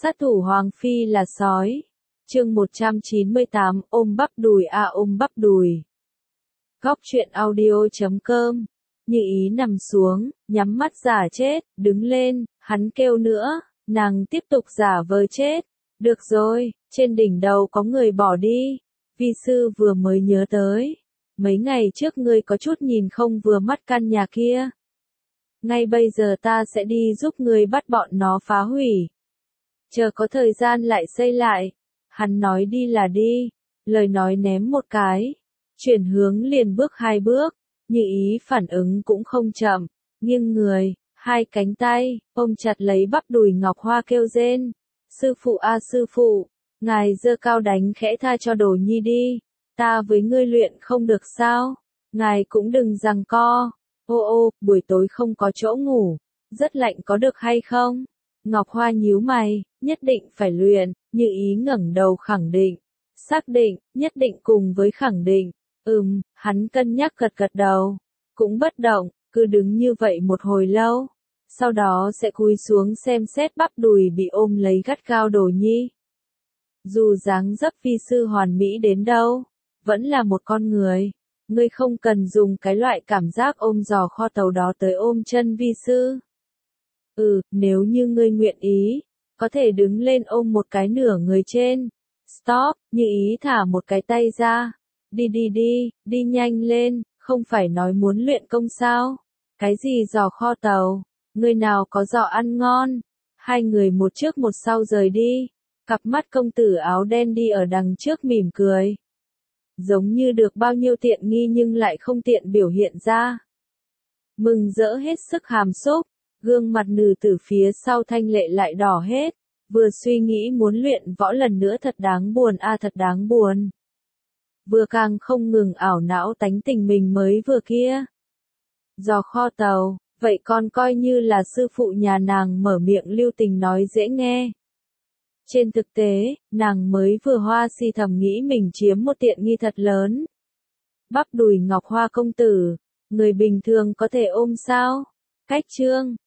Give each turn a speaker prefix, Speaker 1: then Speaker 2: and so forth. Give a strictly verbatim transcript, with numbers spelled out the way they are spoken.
Speaker 1: Sát thủ Hoàng Phi là sói. Chương một trăm chín mươi tám, ôm bắp đùi a à, ôm bắp đùi. Góc truyện audio chấm com. Như ý nằm xuống, nhắm mắt giả chết, đứng lên, hắn kêu nữa, nàng tiếp tục giả vờ chết. Được rồi, trên đỉnh đầu có người bỏ đi. Vi sư vừa mới nhớ tới. Mấy ngày trước ngươi có chút nhìn không vừa mắt căn nhà kia. Ngay bây giờ ta sẽ đi giúp ngươi bắt bọn nó phá hủy. Chờ có thời gian lại xây lại. Hắn nói đi là đi. Lời nói ném một cái. Chuyển hướng liền bước hai bước. Như ý phản ứng cũng không chậm. Nghiêng người, hai cánh tay, ôm chặt lấy bắp đùi Ngọc Hoa kêu rên. Sư phụ a à, sư phụ, ngài giơ cao đánh khẽ tha cho Đồ Nhi đi. Ta với ngươi luyện không được sao? Ngài cũng đừng giằng co. Ô ô, buổi tối không có chỗ ngủ. Rất lạnh có được hay không? Ngọc Hoa nhíu mày, nhất định phải luyện. Như ý ngẩng đầu khẳng định. Xác định, nhất định cùng với khẳng định. Ừm, hắn cân nhắc gật gật đầu. Cũng bất động, cứ đứng như vậy một hồi lâu. Sau đó sẽ cúi xuống xem xét bắp đùi bị ôm lấy gắt gao Đồ Nhi. Dù dáng dấp vi sư hoàn mỹ đến đâu, vẫn là một con người. Ngươi không cần dùng cái loại cảm giác ôm giò kho tàu đó tới ôm chân vi sư. Ừ, nếu như ngươi nguyện ý, có thể đứng lên ôm một cái nửa người trên. Stop, Như ý thả một cái tay ra. Đi đi đi, đi nhanh lên, không phải nói muốn luyện công sao? Cái gì giò kho tàu? Người nào có giò ăn ngon? Hai người một trước một sau rời đi. Cặp mắt công tử áo đen đi ở đằng trước mỉm cười. Giống như được bao nhiêu tiện nghi nhưng lại không tiện biểu hiện ra. Mừng rỡ hết sức hàm xúc, gương mặt nữ tử phía sau thanh lệ lại đỏ hết. Vừa suy nghĩ muốn luyện võ lần nữa thật đáng buồn a à, thật đáng buồn. Vừa càng không ngừng ảo não tánh tình mình mới vừa kia. Giò kho tàu, vậy con coi như là sư phụ nhà nàng mở miệng lưu tình nói dễ nghe. Trên thực tế, nàng mới vừa hoa si thầm nghĩ mình chiếm một tiện nghi thật lớn. Bắp đùi Ngọc Hoa công tử, người bình thường có thể ôm sao? Cách chương,